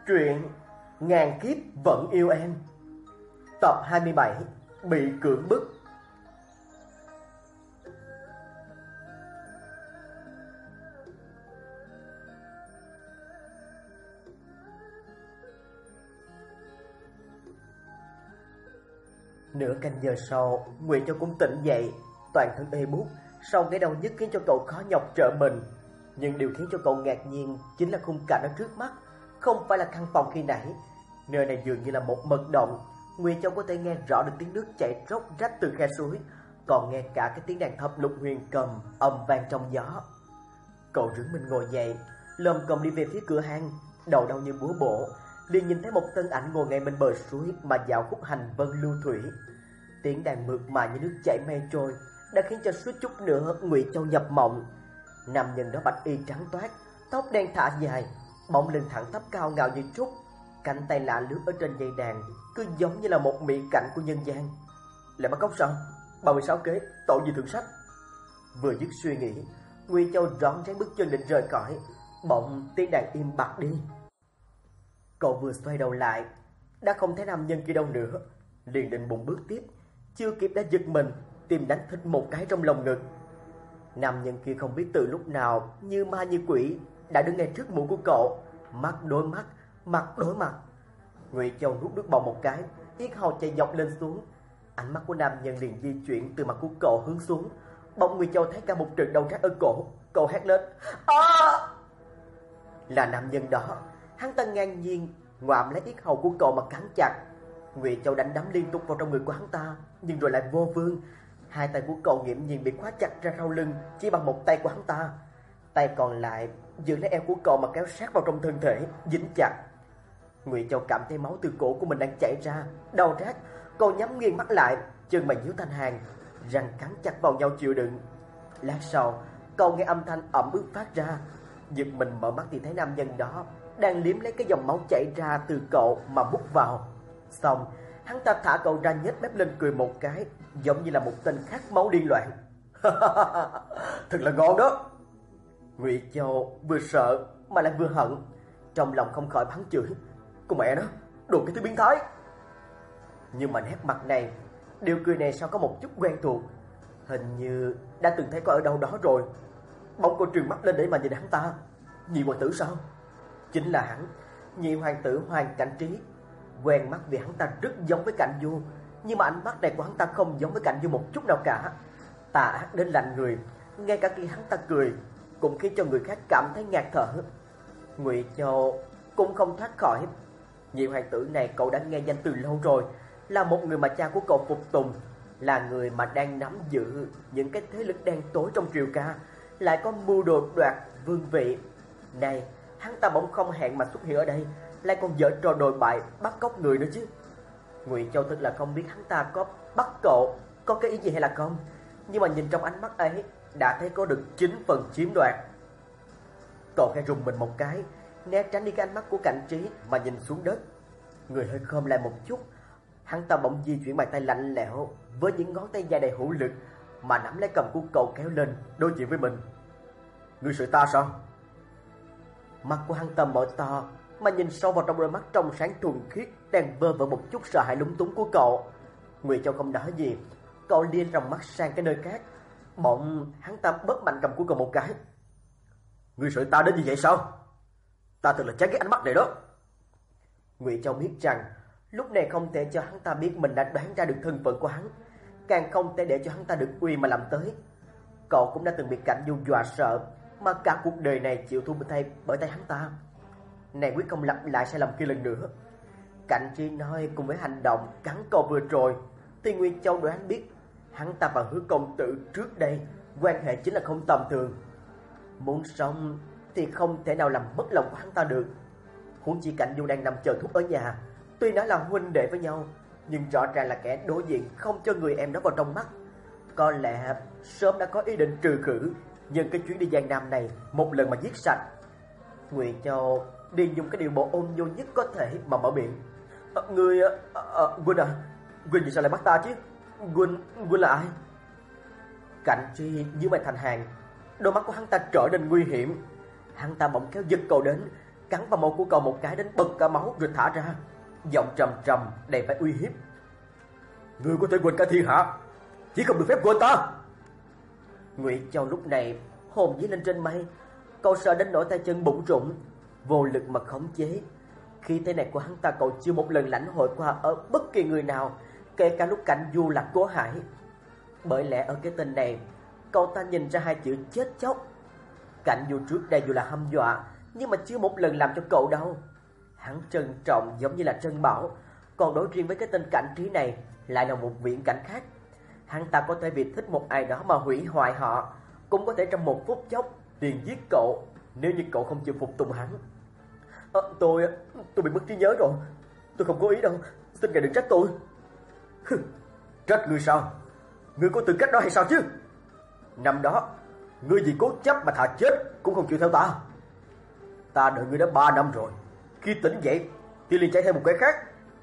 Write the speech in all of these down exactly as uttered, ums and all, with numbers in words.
Truyện Ngàn Kiếp Vẫn Yêu Em, tập hai mươi bảy, Bị Cưỡng Bức. Nửa canh giờ sau, Ngụy Châu cũng tỉnh dậy, toàn thân ê buốt, sau cái đau nhức khiến cho cậu khó nhọc trở mình. Nhưng điều khiến cho cậu ngạc nhiên chính là khung cảnh ở trước mắt, không phải là căn phòng khi nãy. Nơi này dường như là một mật động. Ngụy Châu có thể nghe rõ được tiếng nước chảy róc rách từ khe suối, còn nghe cả cái tiếng đàn thập lục huyền cầm ầm vang trong gió. Cậu rướn mình ngồi dậy, lồm cồm đi về phía cửa hang, đầu đau như búa bổ, liền nhìn thấy một thân ảnh ngồi ngay bên bờ suối mà dạo khúc hành vân lưu thủy. Tiếng đàn mượt mà như nước chảy mây trôi đã khiến cho suýt chút nữa Ngụy Châu nhập mộng. Nam nhân đó bạch y trắng toát, tóc đen thả dài, bóng lưng thẳng tắp cao ngạo như trúc, cánh tay lạ lướt ở trên dây đàn, cứ giống như là một mỹ cảnh của nhân gian. Lại bắt cóc sao? ba mươi sáu kế, tội gì thượng sách. Vừa dứt suy nghĩ, Ngụy Châu rón rén bước chân định rời khỏi, bỗng tiếng đàn im bặt đi. Cậu vừa xoay đầu lại, đã không thấy nam nhân kia đâu nữa, liền định bụng bước tiếp, chưa kịp đã giật mình, tim đánh thịch một cái trong lồng ngực. Nam nhân kia không biết từ lúc nào như ma như quỷ đã đứng ngay trước mũi của cậu, mắt đối mắt, mặt đối mặt. Ngụy Châu nuốt nước bọt một cái, yết hầu chạy dọc lên xuống. Ánh mắt của nam nhân liền di chuyển từ mặt của cậu hướng xuống, bỗng Ngụy Châu thấy cả một trận đau rát ở cổ. Cậu hét lên: "A!" Là nam nhân đó, hắn ta ngang nhiên ngoạm lấy yết hầu của cậu mà cắn chặt. Ngụy Châu đánh đấm liên tục vào trong người của hắn ta, nhưng rồi lại vô phương. Hai tay của cậu nghiễm nhiên bị khóa chặt ra sau lưng chỉ bằng một tay của hắn ta, tay còn lại giữ lấy eo của cậu mà kéo sát vào trong thân thể, dính chặt. Ngụy Châu cảm thấy máu từ cổ của mình đang chảy ra, đau rát. Cậu nhắm nghiêng mắt lại, chân mày nhíu thành hàng, răng cắn chặt vào nhau chịu đựng. Lát sau, cậu nghe âm thanh ẩm ướt phát ra, giật mình mở mắt thì thấy nam nhân đó đang liếm lấy cái dòng máu chảy ra từ cậu mà mút vào. Xong, hắn ta thả cậu ra, nhếch mép lên cười một cái, giống như là một tên khát máu điên loạn. Thật là ngon đó. Ngụy Châu vừa sợ mà lại vừa hận, trong lòng không khỏi bắn chửi: "Con mẹ nó, đồ cái thứ biến thái!" Nhưng mà nét mặt này, điều cười này sao có một chút quen thuộc, hình như đã từng thấy có ở đâu đó rồi. Bỗng cô trừng mắt lên để mà nhìn hắn ta. Nhị hoàng tử sao? Chính là hắn, nhị hoàng tử Hoàng Cảnh Trí. Quen mắt vì hắn ta rất giống với Cảnh Du, nhưng mà ánh mắt này của hắn ta không giống với Cảnh Du một chút nào cả. Tà ác đến lạnh người, ngay cả khi hắn ta cười cũng khiến cho người khác cảm thấy ngạt thở. Ngụy Châu cũng không thoát khỏi. Nhị hoàng tử này cậu đã nghe danh từ lâu rồi, là một người mà cha của cậu phục tùng, là người mà đang nắm giữ những cái thế lực đen tối trong triều ca, lại có mưu đồ đoạt vương vị. Này, hắn ta bỗng không hẹn mà xuất hiện ở đây, lại còn giở trò đồi bại bắt cóc người nữa chứ. Ngụy Châu thật là không biết hắn ta có bắt cậu có cái ý gì hay là không, nhưng mà nhìn trong ánh mắt ấy đã thấy có được chín phần chiếm đoạt. Cậu khẽ rùng mình một cái, né tránh đi cái ánh mắt của Cảnh Trí mà nhìn xuống đất. Người hơi khom lại một chút, hắn ta bỗng di chuyển bàn tay lạnh lẽo với những ngón tay dài đầy hữu lực mà nắm lấy cầm của cậu kéo lên đối diện với mình. Ngươi sợ ta sao? Mắt của hắn ta mở to mà nhìn sâu vào trong đôi mắt trong sáng thuần khiết đang vơ vẩn một chút sợ hãi lúng túng của cậu. Ngụy Châu không nói gì, cậu liên ròng mắt sang cái nơi khác. Bỗng hắn ta bóp mạnh cầm của cậu một cái. Ngươi sợ ta đến như vậy sao? Ta thật là chán cái ánh mắt này đó. Ngụy Châu biết rằng lúc này không thể cho hắn ta biết mình đã đoán ra được thân phận của hắn, càng không thể để cho hắn ta được uy mà làm tới. Cậu cũng đã từng bị Cảnh Du dọa sợ, mà cả cuộc đời này chịu thua thay bởi tay hắn ta. Này quyết không lặp lại sai lầm kia lần nữa. Cảnh Trí nói cùng với hành động cắn cậu vừa rồi, thì Ngụy Châu đoán biết hắn ta và Hứa công tử trước đây quan hệ chính là không tầm thường. Muốn sống thì không thể nào làm mất lòng của hắn ta được. Huống chi Cảnh Du đang nằm chờ thuốc ở nhà, tuy nói là huynh đệ với nhau, nhưng rõ ràng là kẻ đối diện không cho người em đó vào trong mắt. Có lẽ sớm đã có ý định trừ khử, nhưng cái chuyến đi Giang Nam này một lần mà giết sạch. Ngụy Châu đi dùng cái điều bộ ôn nhu nhất có thể mà mở miệng. À, người à, à, Huynh à, Huynh vì sao lại bắt ta chứ? Huynh, Huynh là ai? Cảnh Trí như mày thành hàng, đôi mắt của hắn ta trở nên nguy hiểm. Hắn ta bỗng kéo giật cậu đến, cắn vào môi của cậu một cái đến bật cả máu rồi thả ra, giọng trầm trầm đầy vẻ uy hiếp. Ngươi có thể quên cả thiên hạ, chỉ không được phép quên ta. Ngụy Châu lúc này hồn vía lên trên mây, cậu sợ đến nỗi tay chân bủn rủn, vô lực mà khống chế. Khi thế này của hắn ta cậu chưa một lần lãnh hội qua ở bất kỳ người nào, kể cả lúc Cảnh Du là Cố Hải. Bởi lẽ ở cái tên này, cậu ta nhìn ra hai chữ chết chóc. Cảnh Du trước đây dù là hăm dọa, nhưng mà chưa một lần làm cho cậu đau. Hắn trân trọng giống như là trân bảo, còn đối riêng với cái tên Cảnh Trí này lại là một viễn cảnh khác. Hắn ta có thể vì thích một ai đó mà hủy hoại họ, cũng có thể trong một phút chốc liền giết cậu nếu như cậu không chịu phục tùng hắn. À, tôi tôi bị mất trí nhớ rồi, tôi không cố ý đâu, xin ngài đừng trách tôi. Trách ngươi sao? Ngươi có tư cách đó hay sao chứ? Năm đó ngươi vì cố chấp mà thà chết cũng không chịu theo ta. Ta đợi ngươi đã ba năm rồi, khi tỉnh dậy thì liền chạy theo một cái khác.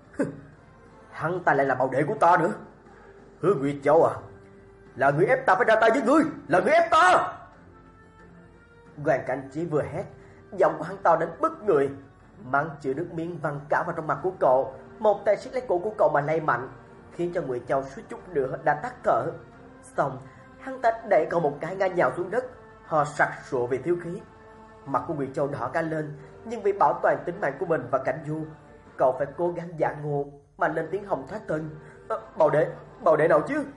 Hắn ta lại là bảo đệ của ta nữa. Hứa Ngụy Châu à, là ngươi ép ta phải ra tay với ngươi, là ngươi ép ta. Hoàng Cảnh Trí vừa hét, giọng của hắn to đến bứt người, mắng chửi nước miếng văng cả vào trong mặt của cậu, một tay siết lấy cổ của cậu mà lay mạnh, khiến cho Ngụy Châu suýt chút nữa đã tắt thở. Xong, hắn ta đẩy cậu một cái ngã nhào xuống đất, ho sặc sụa vì thiếu khí. Mặt của Ngụy Châu đỏ cả lên, nhưng vì bảo toàn tính mạng của mình và Cảnh Du, cậu phải cố gắng giả ngô mà lên tiếng hồng thoát thân. À, bảo đệ, bảo đệ nào chứ?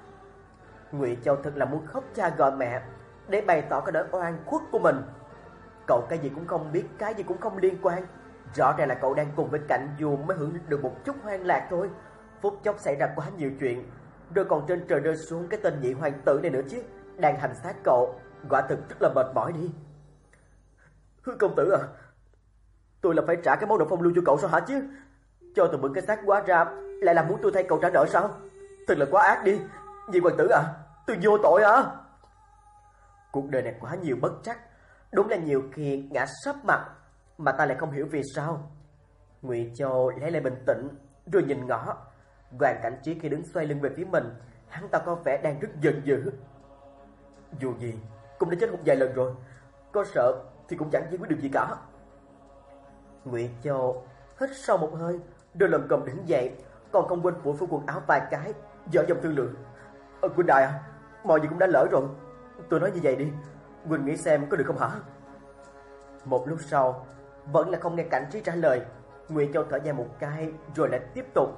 Ngụy Châu thật là muốn khóc cha gọi mẹ để bày tỏ cái nỗi oan khuất của mình. Cậu cái gì cũng không biết, cái gì cũng không liên quan. Rõ ràng là cậu đang cùng với Cảnh Du mới hưởng được một chút hoang lạc thôi. Phút chốc xảy ra quá nhiều chuyện, rồi còn trên trời rơi xuống cái tên nhị hoàng tử này nữa chứ, đang hành xác cậu, quả thực rất là mệt mỏi đi. Hứa công tử à, tôi là phải trả cái món nợ phong lưu cho cậu sao hả chứ? Cho tôi mượn cái xác quá ra, lại là muốn tôi thay cậu trả nợ sao? Thật là quá ác đi. Nhị hoàng tử à, tôi vô tội à? Cuộc đời này quá nhiều bất trắc, đúng là nhiều khi ngã sấp mặt, mà ta lại không hiểu vì sao. Ngụy Châu lấy lại bình tĩnh, rồi nhìn ngó. Hoàng Cảnh Trí khi đứng xoay lưng về phía mình, hắn ta có vẻ đang rất giận dữ. Dù gì cũng đã chết một vài lần rồi, có sợ thì cũng chẳng giải quyết được gì cả. Ngụy Châu hít sâu một hơi, rồi lầm cầm đứng dậy, còn không quên phủi phủi quần áo vài cái, dở dòng thương lượng. Ờ, Quỳnh Đại à, mọi gì cũng đã lỡ rồi, tôi nói như vậy đi, Quỳnh nghĩ xem có được không hả? Một lúc sau vẫn là không nghe Cảnh Trí trả lời. Ngụy Châu thở dài một cái rồi lại tiếp tục.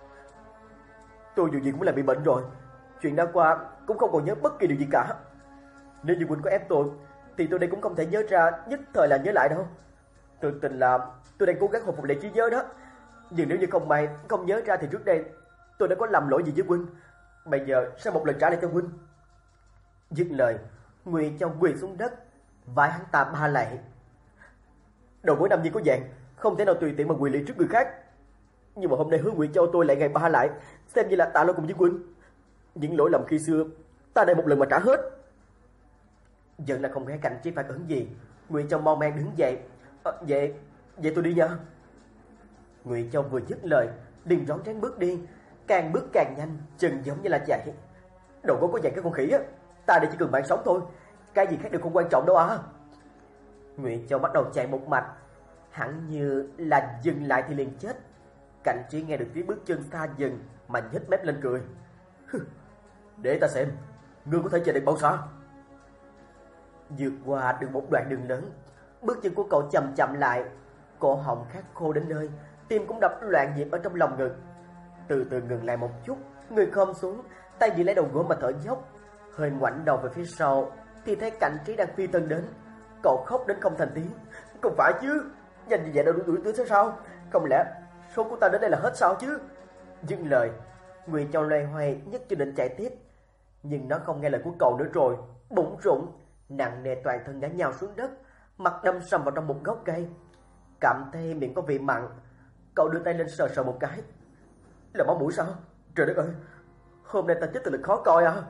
Tôi dù gì cũng là bị bệnh rồi, chuyện đã qua cũng không còn nhớ bất kỳ điều gì cả. Nếu như Quỳnh có ép tôi thì tôi đây cũng không thể nhớ ra nhất thời là nhớ lại đâu. Thực tình là tôi đang cố gắng hồi phục lại trí nhớ đó, nhưng nếu như không may không nhớ ra thì trước đây tôi đã có làm lỗi gì với Huynh, bây giờ sẽ một lần trả lại cho Huynh. Dứt lời, Ngụy Châu quỳ xuống đất, vái hắn ta ba lạy. Đầu mỗi năm như có vàng, không thể nào tùy tiện mà quỳ lạy trước người khác. Nhưng mà hôm nay Hứa Ngụy Châu tôi lại ngày ba lại, xem như là tạ lỗi cùng với Huynh. Những lỗi lầm khi xưa ta đây một lần mà trả hết. Vẫn là không nghe Cảnh Trí phản ứng gì. Ngụy Châu mau mang đứng dậy. À, vậy, vậy tôi đi nha. Ngụy Châu vừa dứt lời, liền rón rén bước đi, càng bước càng nhanh, chân giống như là chạy. Đầu gối có dạy cái con khỉ á, ta đây chỉ cần mạng sống thôi, cái gì khác đều không quan trọng đâu à. Ngụy Châu bắt đầu chạy một mạch, hẳn như là dừng lại thì liền chết. Cảnh Trí nghe được tiếng bước chân xa dần mà nhếch mép lên cười. Để ta xem, ngươi có thể chạy được bao xa? Vượt qua được một đoạn đường lớn, bước chân của cậu chậm chậm lại, cổ họng khát khô đến nơi, tim cũng đập loạn nhịp ở trong lòng ngực. Từ từ ngừng lại một chút, người khom xuống, tay giữ lấy đầu gối mà thở dốc. Hơi ngoảnh đầu về phía sau thì thấy Cảnh Trí đang phi thân đến. Cậu khóc đến không thành tiếng. Không phải chứ, nhanh như vậy đâu đuổi tới thế sao? Không lẽ số của ta đến đây là hết sao chứ? Dứt lời, Ngụy Châu loay hoay nhất chưa định chạy tiếp, nhưng nó không nghe lời của cậu nữa rồi, bụng rụng nặng nề toàn thân ngã nhào xuống đất, mặt đâm sầm vào trong một gốc cây. Cảm thấy miệng có vị mặn, cậu đưa tay lên sờ sờ một cái. Là máu mũi sao? Trời đất ơi, hôm nay ta chết thật là khó coi à.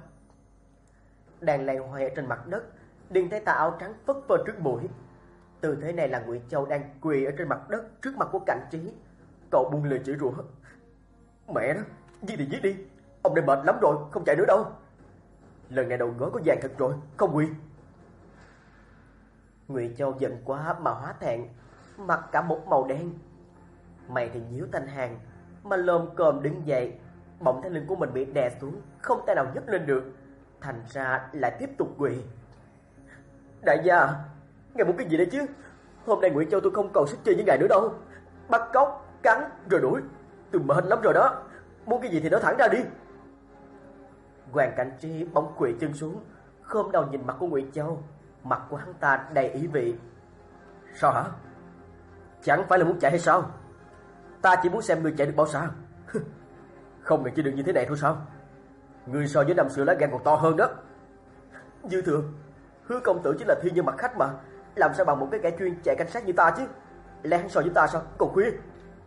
Đang lay hoay ở trên mặt đất, liền thấy tà áo trắng phất phơ trước mũi. Tư thế này là Ngụy Châu đang quỳ ở trên mặt đất trước mặt của Cảnh Trí. Cậu buông lời chửi rủa. Mẹ nó, giết thì giết đi, ông đây mệt lắm rồi, không chạy nữa đâu. Lần này đầu gối có vàng thật rồi, không quỳ. Ngụy Châu giận quá mà hóa thẹn, mặt cả một màu đen. Mày thì nhíu thanh hàng, mà lồm cồm đứng dậy, bỗng thấy lưng của mình bị đè xuống, không thể nào nhấc lên được, thành ra lại tiếp tục quỳ. Đại gia, ngài muốn cái gì đấy chứ? Hôm nay Nguyễn Châu tôi không còn sức chơi với ngài nữa đâu. Bắt cóc, cắn, rồi đuổi. Tôi mệt lắm rồi đó. Muốn cái gì thì nói thẳng ra đi. Hoàng Cảnh Tri bỗng quỳ chân xuống, khom đầu nhìn mặt của Ngụy Châu. Mặt của hắn ta đầy ý vị. Sao hả? Chẳng phải là muốn chạy hay sao? Ta chỉ muốn xem ngươi chạy được bao xa. Không ngờ chỉ được như thế này thôi sao? Ngươi so với năm xưa lá gan còn to hơn đó. Dư thừa, Hứa công tử chính là thiên nhân mặt khách mà, làm sao bằng một cái kẻ chuyên chạy cảnh sát như ta chứ? Lẽ hắn so với ta sao? Còn khuya.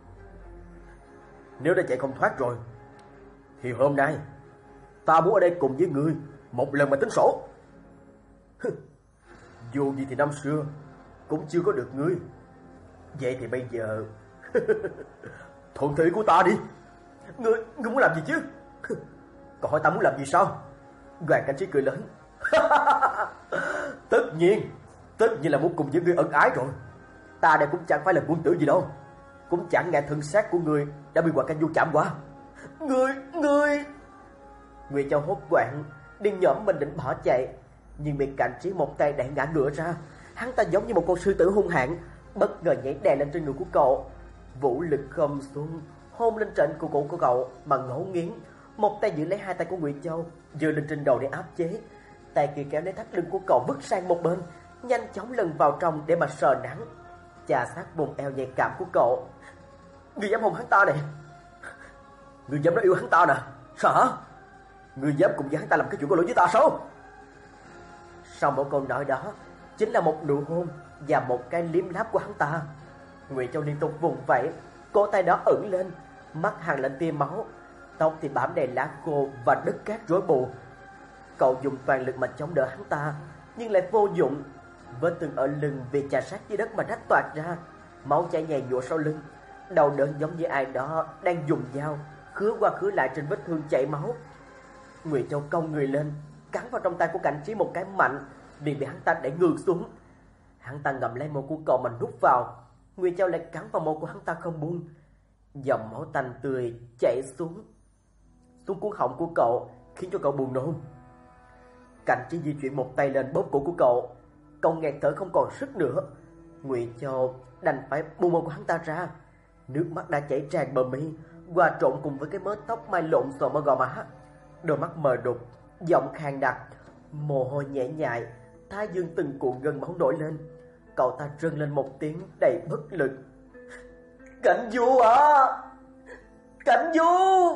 Nếu đã chạy không thoát rồi thì hôm nay ta muốn ở đây cùng với ngươi một lần mà tính sổ. Dù gì thì năm xưa cũng chưa có được ngươi. Vậy thì bây giờ thuận thị của ta đi. Ngươi, ngươi muốn làm gì chứ? Còn hỏi ta muốn làm gì sao? Hoàng Cảnh Trí cười lớn. Tất nhiên, tất nhiên là muốn cùng với ngươi ân ái rồi. Ta đây cũng chẳng phải là quân tử gì đâu, cũng chẳng ngại thân xác của ngươi đã bị Hoàng Cảnh Du chạm qua. Ngươi, ngươi... Ngụy Châu hốt hoảng, điên nhởm mình định bỏ chạy, nhưng bị Cảnh Trí một tay đẩy ngã ngựa ra. Hắn ta giống như một con sư tử hung hãn, bất ngờ nhảy đè lên trên người của cậu, vũ lực khom xuống, hôn lên trên cổ của cậu mà ngấu nghiến. Một tay giữ lấy hai tay của Ngụy Châu, giơ lên trên đầu để áp chế, tay kia kéo lấy thắt lưng của cậu vứt sang một bên, nhanh chóng lần vào trong để mà sờ nắng, chà sát vùng eo nhạy cảm của cậu. Ngươi dám hôn hắn ta này? Ngươi dám nói yêu hắn ta nè? Sao hả? Ngươi dám cùng với hắn ta làm cái chuyện có lỗi với ta sao? Sau mỗi câu nói đó chính là một nụ hôn và một cái liếm láp của hắn ta. Ngụy Châu liên tục vùng vẫy, cổ tay đó ửng lên, mắt hằn lên tia máu, tóc thì bám đầy lá khô và đất cát rối bù. Cậu dùng toàn lực mà chống đỡ hắn ta, nhưng lại vô dụng. Vết thương ở lưng vì chà sát dưới đất mà rách toạc ra, máu chảy nhầy nhụa sau lưng, đau đớn giống như ai đó đang dùng dao khứa qua khứa lại trên vết thương chảy máu. Ngụy Châu cong người lên, cắn vào trong tay của Cảnh Trí một cái mạnh, liền bị hắn ta đẩy ngược xuống. Hắn ta ngậm lấy môi của cậu mà nút vào, Ngụy Châu lại cắn vào môi của hắn ta không buông. Dòng máu tanh tươi chảy xuống xuống cuống họng của cậu, khiến cho cậu buồn nôn. Cảnh Trí di chuyển một tay lên bóp cổ của cậu, cậu nghẹt thở không còn sức nữa. Ngụy Châu đành phải buông môi của hắn ta ra, nước mắt đã chảy tràn bờ mi, hòa trộn cùng với cái mớ tóc mai lộn xộn ở gò má. Đôi mắt mờ đục, giọng khàn đặc, mồ hôi nhễ nhại, thái dương từng cuộn gân máu nổi lên. Cậu ta rên lên một tiếng đầy bất lực. Cảnh Du à! Cảnh Du!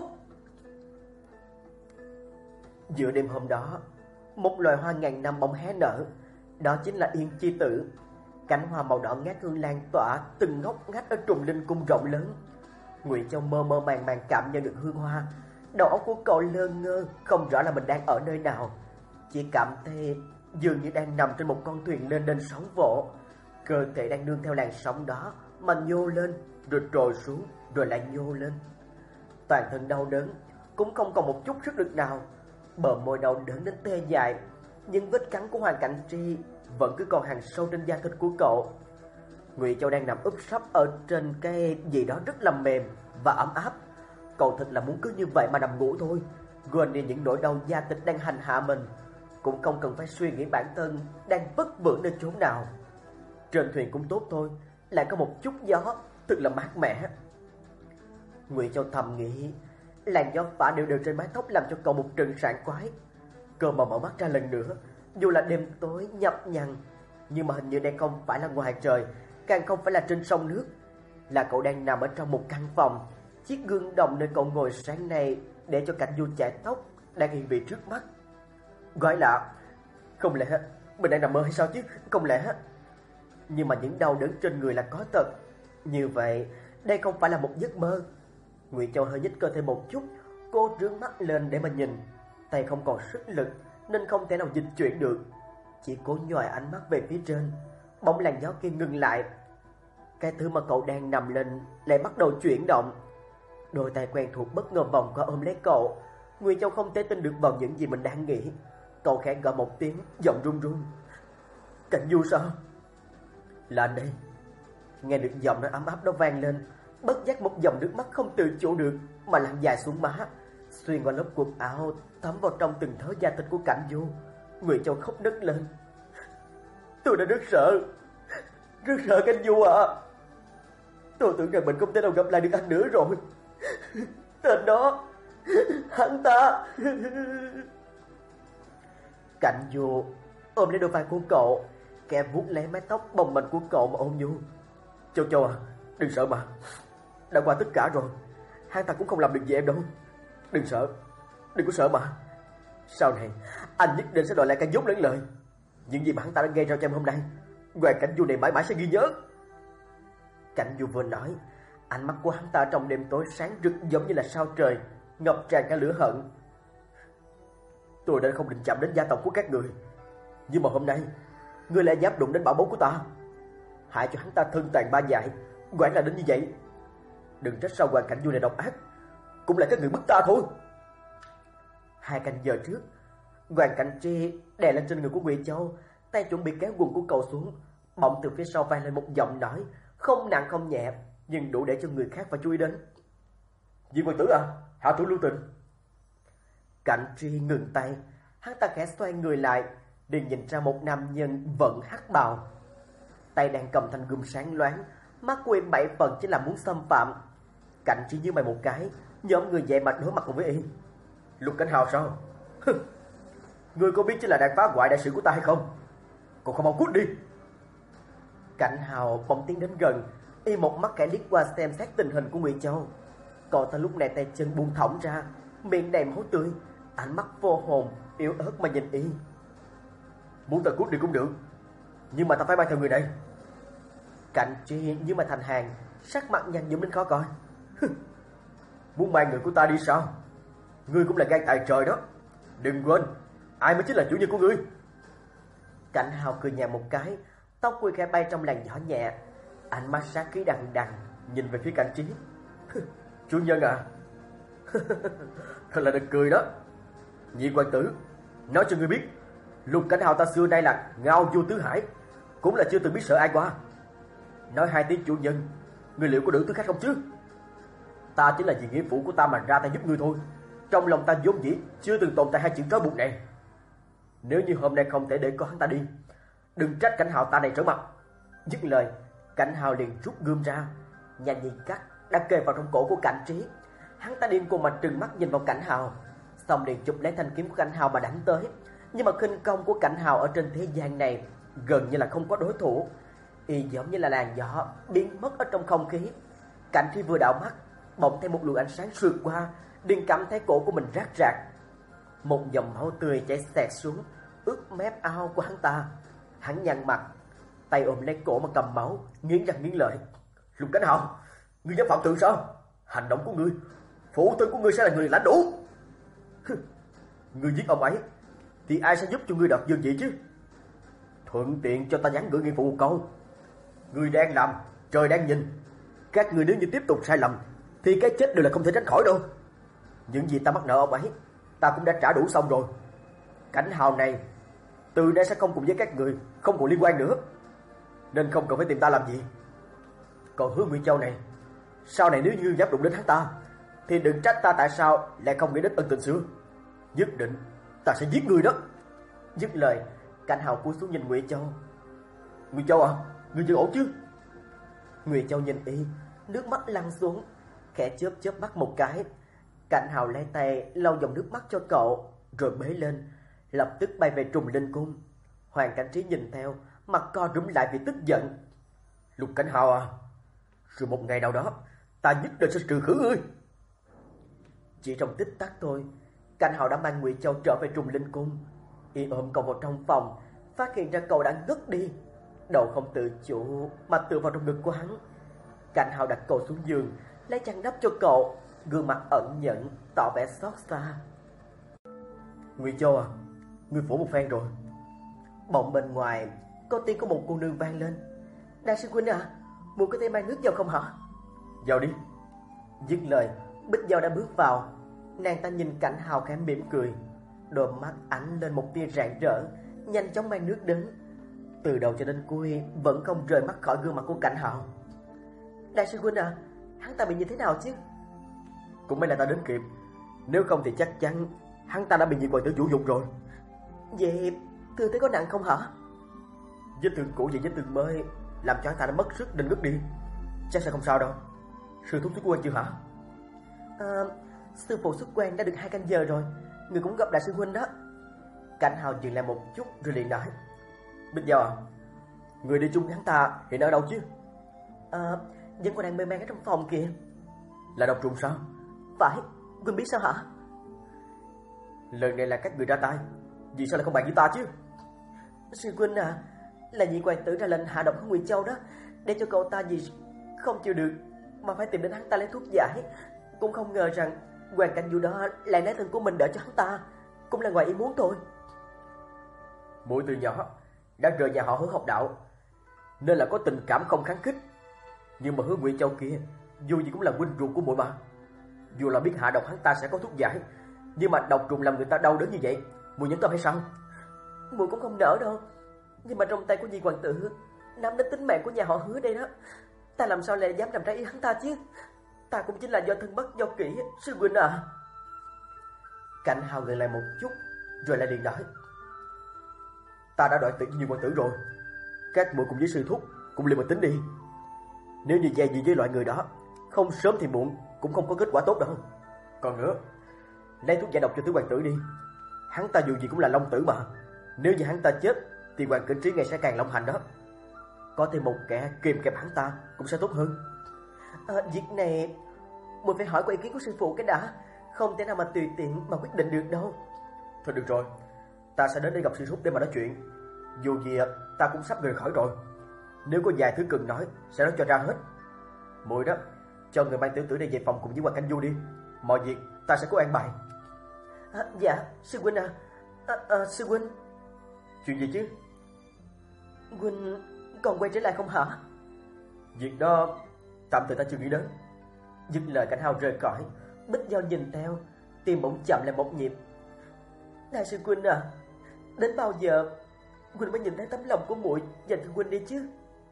Giữa đêm hôm đó, một loài hoa ngàn năm bỗng hé nở, đó chính là Yên Chi Tử. Cánh hoa màu đỏ ngát hương lan tỏa từng ngóc ngách ở trùng linh cung rộng lớn. Ngụy Châu mơ mơ màng màng cảm nhận được hương hoa, đầu óc của cậu lơ ngơ, không rõ là mình đang ở nơi nào, chỉ cảm thấy dường như đang nằm trên một con thuyền lên đên sóng vỗ, cơ thể đang nương theo làn sóng đó mà nhô lên, rồi trồi xuống, rồi lại nhô lên. Toàn thân đau đớn, cũng không còn một chút sức lực nào, bờ môi đau đớn đến tê dại, nhưng vết cắn của Hoàng Cảnh Tri vẫn cứ còn hằn sâu trên da thịt của cậu. Ngụy Châu đang nằm úp sấp ở trên cái gì đó rất là mềm và ấm áp. Cậu thật là muốn cứ như vậy mà nằm ngủ thôi, quên đi những nỗi đau da thịt đang hành hạ mình, cũng không cần phải suy nghĩ bản thân đang vất vưởng nơi chốn nào. Trên thuyền cũng tốt thôi, lại có một chút gió, thật là mát mẻ. Ngụy Châu thầm nghĩ, làn gió phả đều đều trên mái tóc làm cho cậu một trận sảng khoái. Cơ mà mở mắt ra lần nữa, dù là đêm tối nhập nhằn, nhưng mà hình như đây không phải là ngoài trời, càng không phải là trên sông nước, là cậu đang nằm ở trong một căn phòng. Chiếc gương đồng nơi cậu ngồi sáng nay để cho Cảnh Du chải tóc đang hiện vị trước mắt. Gọi lạ, không lẽ mình đang nằm mơ hay sao chứ? Không lẽ... Nhưng mà những đau đớn trên người là có thật. Như vậy, đây không phải là một giấc mơ. Ngụy Châu hơi nhích cơ thể một chút, cô trướng mắt lên để mà nhìn. Tay không còn sức lực nên không thể nào dịch chuyển được, chỉ cố nhòi ánh mắt về phía trên. Bỗng làn gió kia ngừng lại, cái thứ mà cậu đang nằm lên lại bắt đầu chuyển động. Đôi tay quen thuộc bất ngờ vòng qua ôm lấy cậu. Ngụy Châu không thể tin được vào những gì mình đang nghĩ. Cậu khẽ gọi một tiếng, giọng run run. Cảnh Du sao? Là anh đây. Nghe được giọng nói ấm áp đó vang lên, bất giác một dòng nước mắt không tự chủ được mà lan dài xuống má, xuyên qua lớp quần áo, thấm vào trong từng thớ da thịt của Cảnh Du. Ngụy Châu khóc nấc lên. Tôi đã rất sợ, rất sợ Cảnh Du ạ. À. Tôi tưởng rằng mình không thể nào gặp lại được anh nữa rồi. Tên đó, hắn ta. Cảnh Du ôm lấy đôi vai của cậu, kẻ vuốt lấy mái tóc bồng bềnh của cậu mà ôm nhu. Châu Châu à, đừng sợ mà. Đã qua tất cả rồi, hắn ta cũng không làm được gì em đâu. Đừng sợ, đừng có sợ mà. Sau này anh nhất định sẽ đòi lại cả vốn lẫn lời. Những gì mà hắn ta đã gây ra cho em hôm nay, Hoàng Cảnh Du này mãi mãi sẽ ghi nhớ. Cảnh Du vừa nói, ánh mắt của hắn ta trong đêm tối sáng rực giống như là sao trời, ngập tràn cả lửa hận. Tôi đã không định chạm đến gia tộc của các người, nhưng mà hôm nay ngươi lại dám đụng đến bảo bối của ta, hại cho hắn ta thân tàn ba dại, quả là đến như vậy. Đừng trách sao Hoàng Cảnh Du này độc ác, cũng là các người bức ta thôi. Hai canh giờ trước, Hoàng Cảnh Tri đè lên trên người của Ngụy Châu, tay chuẩn bị kéo quần của cậu xuống, bỗng từ phía sau vang lên một giọng nói không nặng không nhẹ, nhưng đủ để cho người khác phải chú ý đến. Diên Hoàng Tử à, hạ thủ lưu tình. Cảnh Tri ngừng tay, hắn ta khẽ xoay người lại, liền nhìn ra một nam nhân vận hắc bào, tay đang cầm thanh gươm sáng loáng, mắt của em bảy phần chỉ là muốn xâm phạm. Cảnh Tri nhíu mày một cái, nhóm người dậy mặt đối mặt cùng với y. Lục Cảnh Hào sao? Ngươi có biết chính là đang phá hoại đại sự của ta hay không? Còn không mau cút đi. Cảnh Hào bỗng tiến đến gần, y một mắt khẽ liếc qua xem xét tình hình của Ngụy Châu. Cậu ta lúc này tay chân buông thõng ra, miệng đầy máu tươi, ánh mắt vô hồn, yếu ớt mà nhìn y. Muốn ta cút đi cũng được, nhưng mà ta phải mang theo người này. Cảnh Tri như mà thành hàng, sắc mặt nhăn nhúm đến khó coi. Muốn mang người của ta đi sao? Ngươi cũng là gan tài trời đó. Đừng quên, ai mới chính là chủ nhân của ngươi. Cảnh Hào cười nhẹ một cái, tóc quỳ khẽ bay trong làn gió nhẹ, ánh mắt sát khí đằng đằng nhìn về phía Cảnh Trí. Chủ nhân à? Thật là đừng cười đó. Nhị hoàng tử, nói cho ngươi biết, Lục Cảnh Hào ta xưa nay là ngao du tứ hải, cũng là chưa từng biết sợ ai qua. Nói hai tiếng chủ nhân, ngươi liệu có đủ tư cách không chứ? Ta chính là vì nghĩa vụ của ta mà ra tay giúp ngươi thôi. Trong lòng ta vốn dĩ chưa từng tồn tại hai chuyện trói buộc này. Nếu như hôm nay không thể để có hắn ta đi, đừng trách Cảnh Hào ta này trở mặt. Dứt lời, Cảnh Hào liền rút gươm ra, nhanh như cắt đã kề vào trong cổ của Cảnh Trí. Hắn ta điên cuồng mà trừng mắt nhìn vào Cảnh Hào, xong liền chụp lấy thanh kiếm của Cảnh Hào mà đánh tới. Nhưng mà khinh công của Cảnh Hào ở trên thế gian này gần như là không có đối thủ, y giống như là làn gió biến mất ở trong không khí. Cảnh Trí vừa đảo mắt, bỗng thấy một luồng ánh sáng sượt qua, liền cảm thấy cổ của mình rát rạc. Một dòng máu tươi chảy xẹt xuống, ướt mép áo của hắn ta. Hắn nhăn mặt, tay ôm lấy cổ mà cầm máu, nghiến răng nghiến lợi. Lục Cảnh Hào, ngươi dám phạm thượng sao? Hành động của ngươi, phụ thân của ngươi sẽ là người lãnh đủ. Ngươi giết ông ấy thì ai sẽ giúp cho ngươi đoạt vương vị chứ? Thuận tiện cho ta nhắn gửi nghĩa vụ một câu. Ngươi đang làm, trời đang nhìn. Các ngươi nếu như tiếp tục sai lầm thì cái chết đều là không thể tránh khỏi đâu. Những gì ta mắc nợ ông ấy, ta cũng đã trả đủ xong rồi. Cảnh Hào này từ nay sẽ không cùng với các người, không còn liên quan nữa, nên không cần phải tìm ta làm gì. Còn Hứa Ngụy Châu này, sau này nếu như dám đụng đến hắn ta thì đừng trách ta tại sao lại không nghĩ đến ân tình xưa. Nhất định ta sẽ giết người đó. Dứt lời, Cảnh Hào cúi xuống nhìn Ngụy Châu. Ngụy Châu à, ngươi chưa ổn chứ? Ngụy Châu nhìn y, nước mắt lăn xuống, khẽ chớp chớp mắt một cái. Cảnh Hào lấy tay lau dòng nước mắt cho cậu, rồi bế lên, lập tức bay về Trùng Linh Cung. Hoàng Cảnh Trí nhìn theo, mặt co rúm lại vì tức giận. Lục Cảnh Hào à, rồi một ngày nào đó ta nhất định sẽ trừ khử ngươi. Chỉ trong tích tắc thôi, Cảnh Hào đã mang Ngụy Châu trở về Trùng Linh Cung. Y ôm cậu vào trong phòng, phát hiện ra cậu đã ngất đi, đầu không tự chủ mà tựa vào trong ngực của hắn. Cảnh Hào đặt cậu xuống giường, lấy chăn đắp cho cậu, gương mặt ẩn nhẫn tỏ vẻ xót xa. Ngụy Châu à, ngươi phổ một phen rồi. Bỗng bên ngoài có tiếng của một cô nương vang lên. Đại sư huynh à, muội có thể mang nước vào không hả? Vào đi. Dứt lời, Bích Giao đã bước vào. Nàng ta nhìn Cảnh Hào khẽ mỉm cười, đôi mắt ánh lên một tia rạng rỡ, nhanh chóng mang nước đến. Từ đầu cho đến cuối vẫn không rời mắt khỏi gương mặt của Cảnh Hào. Đại sư huynh à, hắn ta bị như thế nào chứ? Cũng may là ta đến kịp, nếu không thì chắc chắn hắn ta đã bị nhị hoàng tử vũ nhục rồi. Vậy thương thế có nặng không hả? Vết thương cũ và vết thương mới làm cho hắn ta đã mất sức nên ngất đi. Chắc sẽ không sao đâu. Sư thúc xuất quan chưa hả? À, sư phụ xuất quan đã được hai canh giờ rồi. Người cũng gặp đại sư huynh đó. Cảnh Hào dừng lại một chút rồi liền nói: Bích Giao à, người đi chung với hắn ta hiện ở đâu chứ? À, vẫn còn đang mê man ở trong phòng kìa. Là độc trùng sao? Phải, Huynh biết sao hả? Lần này là các người ra tay, vì sao lại không bàn với ta chứ? Sư huynh à, là nhị hoàng tử ra lệnh hạ độc ở Ngụy Châu đó, để cho cậu ta vì không chịu được mà phải tìm đến hắn ta lấy thuốc giải. Cũng không ngờ rằng hoàn cảnh vụ đó lại lấy thân của mình đỡ cho hắn ta, cũng là ngoài ý muốn thôi. Muội từ nhỏ đã rời nhà họ Hứa học đạo, nên là có tình cảm không kháng khích. Nhưng mà Hứa Ngụy Châu kia dù gì cũng là huynh ruột của muội mà. Dù là biết hạ độc hắn ta sẽ có thuốc giải, nhưng mà độc trùng làm người ta đau đớn như vậy, muội nhẫn tâm hay sao? Muội cũng không nỡ đâu, nhưng mà trong tay của nhị hoàng tử nắm đến tính mạng của nhà họ Hứa đây đó, ta làm sao lại dám làm trái ý hắn ta chứ? Ta cũng chính là do thân bất do kỹ, sư huynh à. Cảnh Hào ngừng lại một chút rồi lại liền nói: Ta đã đòi tiện nhị hoàng tử rồi, các muội cùng với sư thúc cùng liền mà tính đi. Nếu như dây gì với loại người đó, không sớm thì muộn cũng không có kết quả tốt đâu. Còn nữa, lấy thuốc giải độc cho tứ hoàng tử đi. Hắn ta dù gì cũng là long tử mà, nếu như hắn ta chết thì Hoàng Kính Trí ngày sẽ càng long hành đó. Có thêm một kẻ kìm kẹp hắn ta cũng sẽ tốt hơn. À, việc này muội phải hỏi qua ý kiến của sư phụ cái đã, không thể nào mà tùy tiện mà quyết định được đâu. Thôi được rồi, ta sẽ đến đây gặp sư thúc để mà nói chuyện. Dù gì ta cũng sắp rời khỏi rồi, nếu có vài thứ cần nói sẽ nói cho ra hết. Muội đó, cho người mang tiểu tử này về phòng cùng với Hoàng Cảnh Du đi, mọi việc ta sẽ cố an bài. À, dạ sư huynh à. À, à, sư huynh. Chuyện gì chứ? Huynh còn quay trở lại không hả? Việc đó tạm thời ta chưa nghĩ đến. Dứt lời, Cảnh Hào rời khỏi. Bích Giao nhìn theo, tim bỗng chậm lại một nhịp. Đại sư huynh à, đến bao giờ huynh mới nhìn thấy tấm lòng của muội dành cho huynh đi chứ?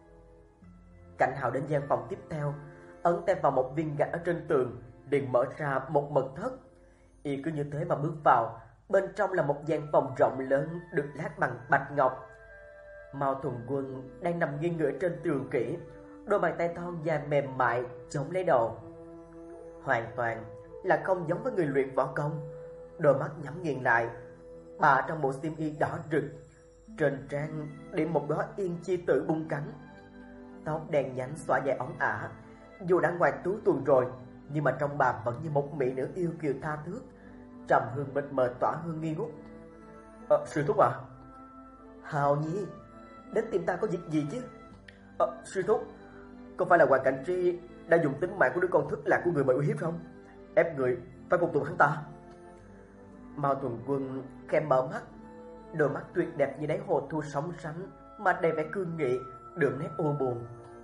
Cảnh Hào đến gian phòng tiếp theo, ấn tay vào một viên gạch ở trên tường, liền mở ra một mật thất. Y cứ như thế mà bước vào. Bên trong là một gian phòng rộng lớn được lát bằng bạch ngọc. Mao Thuần Quân đang nằm nghiêng ngửa trên tường kỹ, đôi bàn tay thon dài mềm mại chống lấy đầu, hoàn toàn là không giống với người luyện võ công. Đôi mắt nhắm nghiền lại, bà trong bộ xiêm y đỏ rực, trên trán điểm một đóa yên chi tử bung cánh, tóc đen nhánh xõa dài óng ả. Dù đã ngoài tú tuần rồi, nhưng mà trong bà vẫn như một mỹ nữ yêu kiều tha thước, trầm hương mịt mờ tỏa hương nghi ngút. À, sư thúc à? Hào Nhi, đến tìm ta có việc gì chứ? À, sư thúc, có phải là Hoàng Cảnh Tri đã dùng tính mạng của đứa con thất lạc của người mà uy hiếp không? Ép người phải phục tùng hắn ta. Mao Thuần Quân khẽ mở mắt, đôi mắt tuyệt đẹp như đáy hồ thu sóng sánh, mà đầy vẻ cương nghị, đượm nét u buồn.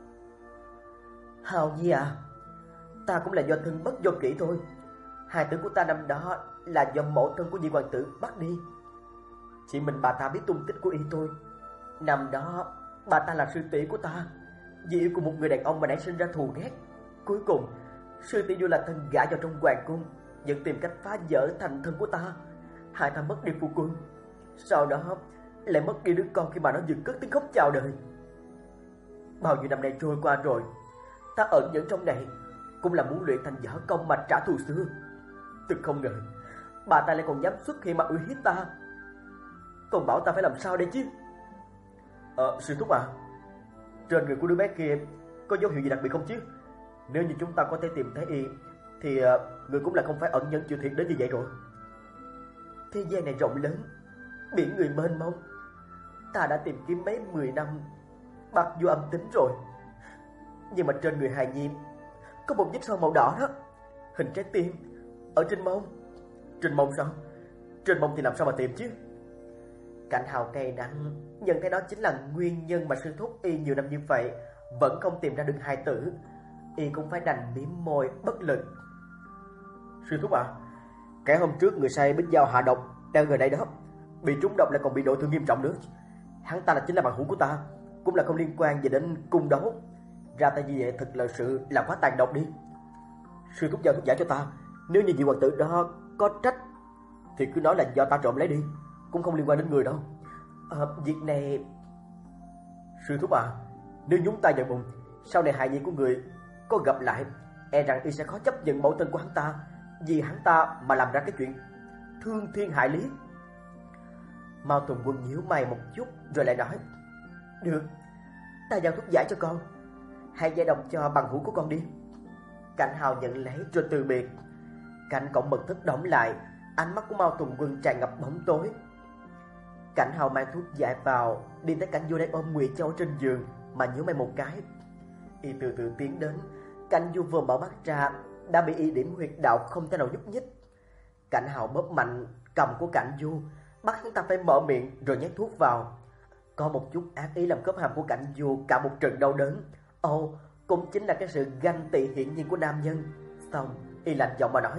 Hào Nhi à, ta cũng là do thân bất do kỹ thôi. Hài tử của ta năm đó là do mẫu thân của nhị hoàng tử bắt đi. Chỉ mình bà ta biết tung tích của y tôi. Năm đó bà ta là sư tỷ của ta, vì yêu của một người đàn ông mà nảy sinh ra thù ghét. Cuối cùng sư tỷ vô là thân gả vào trong hoàng cung, vẫn tìm cách phá vỡ thành thân của ta, hại ta mất đi phu quân. Sau đó lại mất đi đứa con khi mà nó vừa cất tiếng khóc chào đời. Bao nhiêu năm nay trôi qua rồi, ta ẩn nhẫn trong này cũng là muốn luyện thành võ công mà trả thù xưa. Tôi không ngờ bà ta lại còn dám xuất hiện mà uy hiếp ta. Còn bảo ta phải làm sao đây chứ? Ờ, sư thúc à, trên người của đứa bé kia có dấu hiệu gì đặc biệt không chứ? Nếu như chúng ta có thể tìm thấy y thì uh, người cũng là không phải ẩn nhẫn chịu thiệt đến như vậy rồi. Thế gian này rộng lớn, biển người mênh mông, ta đã tìm kiếm mấy mười năm bạc vô âm tính rồi, nhưng mà trên người hài nhi có một vết son màu đỏ đó, hình trái tim ở trên mông. Trên mông sao? Trên mông thì làm sao mà tìm chứ? Cảnh Hào cay đắng nhận thấy đó chính là nguyên nhân mà sư thúc y nhiều năm như vậy vẫn không tìm ra được hài tử. Y cũng phải đành mím môi bất lực. Sư thúc à, kẻ hôm trước người say Bích Giao hạ độc đang gần đây đó, bị trúng độc lại còn bị độ thương nghiêm trọng nữa. Hắn ta là chính là bạn hữu của ta, cũng là không liên quan gì đến cung đấu. Ra tay như vậy thật là sự là quá tàn độc đi. Sư thúc giao thuốc giải cho ta, nếu như vị hoàng tử đó có trách thì cứ nói là do ta trộm lấy đi, cũng không liên quan đến người đâu. À, việc này... Sư thúc à, nếu nhúng tay vào bụng, sau này hài nhi của người có gặp lại, e rằng y sẽ khó chấp nhận mẫu thân của hắn ta, vì hắn ta mà làm ra cái chuyện thương thiên hại lý. Mao Tùng Quân nhíu mày một chút rồi lại nói: Được, ta giao thuốc giải cho con, hãy giải độc cho bằng hữu của con đi. Cảnh Hào nhận lấy rồi từ biệt. Cánh cổng mật thất đóng lại, ánh mắt của Mao Tùng Quân tràn ngập bóng tối. Cảnh Hào mang thuốc giải vào, đi tới Cảnh Du đang ôm Ngụy Châu trên giường mà nhíu mày một cái. Y từ từ tiến đến, Cảnh Du vừa mở mắt ra đã bị y điểm huyệt đạo không thể nào nhúc nhích. Cảnh Hào bóp mạnh cầm của Cảnh Du, bắt hắn ta phải mở miệng rồi nhét thuốc vào. Có một chút ác ý làm khớp hàm của Cảnh Du cả một trận đau đớn. Ồ, cũng chính là cái sự ganh tị hiển nhiên của nam nhân. Xong, y lạnh giọng mà nói: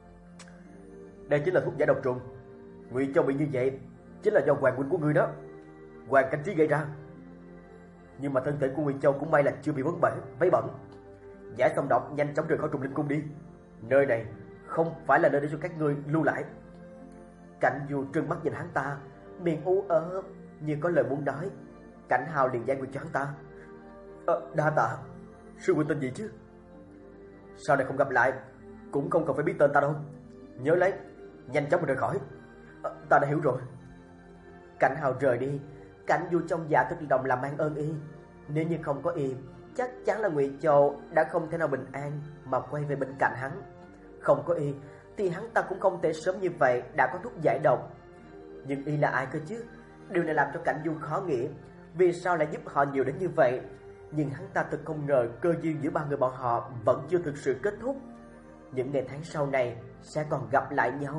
Đây chính là thuốc giải độc trùng. Ngụy Châu bị như vậy chính là do Hoàng huynh của ngươi đó, Hoàng Cảnh Trí gây ra. Nhưng mà thân thể của Ngụy Châu cũng may là chưa bị vướng bẩn, vấy bẩn. Giải xong độc, nhanh chóng rời khỏi Trùng Linh Cung đi. Nơi này không phải là nơi để cho các ngươi lưu lại. Cảnh Du trừng mắt nhìn hắn ta, miệng ú ớ như có lời muốn nói. Cảnh Hào liền giải quyết cho hắn ta: ờ, Đa tạ. Sư huynh tên gì chứ? Sau này không gặp lại cũng không cần phải biết tên ta đâu. Nhớ lấy, nhanh chóng rời khỏi. À, ta đã hiểu rồi. Cảnh Hào rời đi. Cảnh Du trong dạ thực lòng làm mang ơn y. Nếu như không có y, chắc chắn là Ngụy Châu đã không thể nào bình an mà quay về bên cạnh hắn. Không có y thì hắn ta cũng không thể sớm như vậy đã có thuốc giải độc. Nhưng y là ai cơ chứ? Điều này làm cho Cảnh Du khó nghĩ, vì sao lại giúp họ nhiều đến như vậy. Nhưng hắn ta thực không ngờ cơ duyên giữa ba người bọn họ vẫn chưa thực sự kết thúc. Những ngày tháng sau này sẽ còn gặp lại nhau.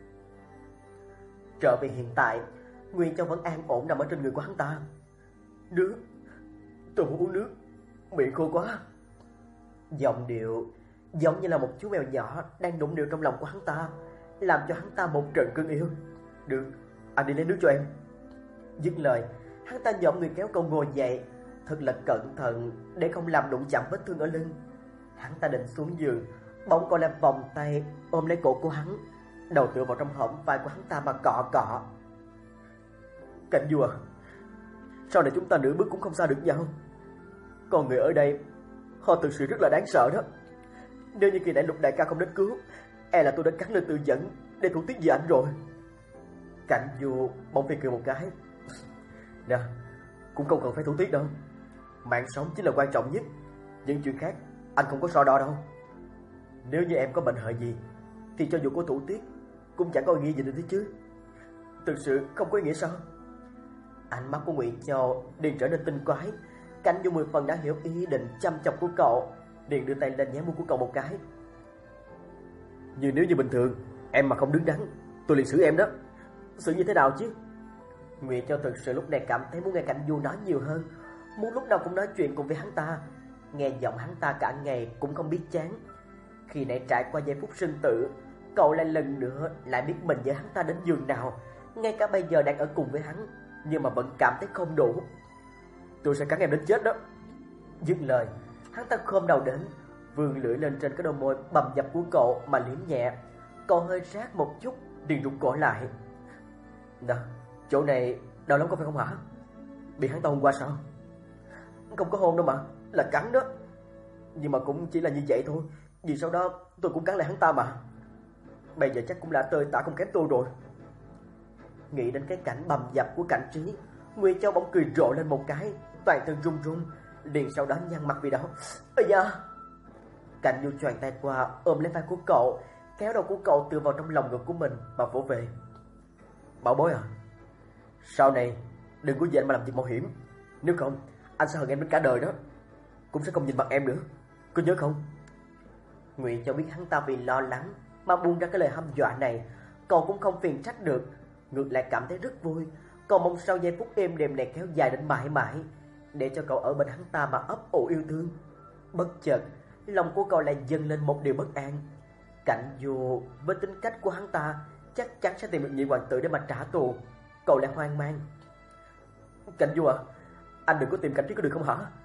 Trở về hiện tại, Ngụy Châu vẫn an ổn nằm ở trên người của hắn ta. Nước, tôi muốn uống nước, miệng khô quá. Giọng điệu giống như là một chú mèo nhỏ đang đụng điệu trong lòng của hắn ta, làm cho hắn ta một trận cơn yêu. Được, anh đi lấy nước cho em. Dứt lời, hắn ta nhõm người kéo cậu ngồi dậy, thật là cẩn thận để không làm đụng chạm vết thương ở lưng. Hắn ta định xuống giường, bỗng cô làm vòng tay ôm lấy cổ của hắn, đầu tựa vào trong hõm vai của hắn ta mà cọ cọ. Cảnh Du à, sau này chúng ta nửa bước cũng không xa được nhau. Con người ở đây họ thực sự rất là đáng sợ đó. Nếu như kỳ đại Lục đại ca không đến cứu, e là tôi đã cắn lên tự dẫn để thủ tiết về anh rồi. Cảnh Du bỗng phì cười một cái. Nè, cũng không cần phải thủ tiết đâu. Mạng sống chính là quan trọng nhất. Những chuyện khác anh không có so đo đâu. Nếu như em có bệnh hại gì thì cho dù có thủ tiết cũng chẳng có ý nghĩa gì nữa thế chứ. Thực sự không có ý nghĩa sao? Ánh mắt của Ngụy Châu liền trở nên tinh quái. Cảnh Du mười phần đã hiểu ý định chăm chọc của cậu, liền đưa tay lên nhéo mũi của cậu một cái. Nhưng nếu như bình thường em mà không đứng đắn, tôi liền xử em đó. Xử như thế nào chứ? Ngụy Châu thực sự lúc này cảm thấy muốn nghe Cảnh Du nói nhiều hơn, muốn lúc nào cũng nói chuyện cùng với hắn ta. Nghe giọng hắn ta cả ngày cũng không biết chán. Khi nãy trải qua giây phút sinh tử, cậu lại lần nữa lại biết mình với hắn ta đến giường nào. Ngay cả bây giờ đang ở cùng với hắn, nhưng mà vẫn cảm thấy không đủ. Tôi sẽ cắn em đến chết đó. Dứt lời, hắn ta khom đầu đến, vươn lưỡi lên trên cái đôi môi bầm dập của cậu mà liếm nhẹ. Cậu hơi rát một chút, liền rụt cổ lại. Nè, chỗ này đau lắm có phải không hả? Bị hắn ta hôm qua sao? Không có hôn đâu mà, là cắn đó. Nhưng mà cũng chỉ là như vậy thôi, vì sau đó tôi cũng cắn lại hắn ta mà. Bây giờ chắc cũng là tơi tả không kém tôi rồi. Nghĩ đến cái cảnh bầm dập của Cảnh Trí, Ngụy Châu bỗng cười rộ lên một cái, toàn thân run run, liền sau đó nhăn mặt vì đau. Ây da! Cảnh Du choàng tay qua ôm lấy vai của cậu, kéo đầu của cậu tựa vào trong lòng ngực của mình mà vỗ về. Bảo bối à, sau này đừng có dện mà làm việc mạo hiểm, nếu không anh sẽ hận em đến cả đời đó, cũng sẽ không nhìn mặt em nữa, có nhớ không? Ngụy Châu biết hắn ta vì lo lắng mà buông ra cái lời hăm dọa này, cậu cũng không phiền trách được, ngược lại cảm thấy rất vui. Cậu mong sau giây phút êm đềm này kéo dài đến mãi mãi, để cho cậu ở bên hắn ta mà ấp ủ yêu thương. Bất chợt, lòng của cậu lại dâng lên một điều bất an. Cảnh Du với tính cách của hắn ta chắc chắn sẽ tìm được nhị hoàng tử để mà trả thù. Cậu lại hoang mang. Cảnh Du à, anh đừng có tìm Cảnh Trí có được không hả?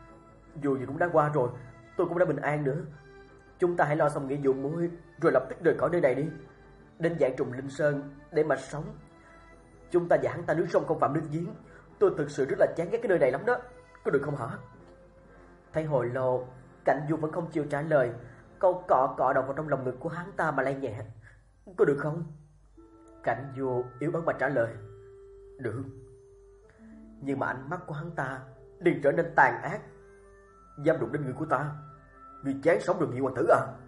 Dù gì cũng đã qua rồi, tôi cũng đã bình an nữa. Chúng ta hãy lo xong nghĩa vụ muối rồi lập tức rời khỏi nơi này đi, đến Vạn Trùng Linh Sơn để mà sống. Chúng ta và hắn ta nước sông không phạm nước giếng. Tôi thực sự rất là chán ghét cái nơi này lắm đó, có được không hả? Thấy hồi lâu Cảnh Du vẫn không chịu trả lời, câu cọ cọ đầu vào trong lòng ngực của hắn ta mà lay nhẹ. Có được không? Cảnh Du yếu ớt mà trả lời. Được. Nhưng mà ánh mắt của hắn ta liền trở nên tàn ác. Dám đụng đến người của ta, người chán sống được nhiều hoàng tử à?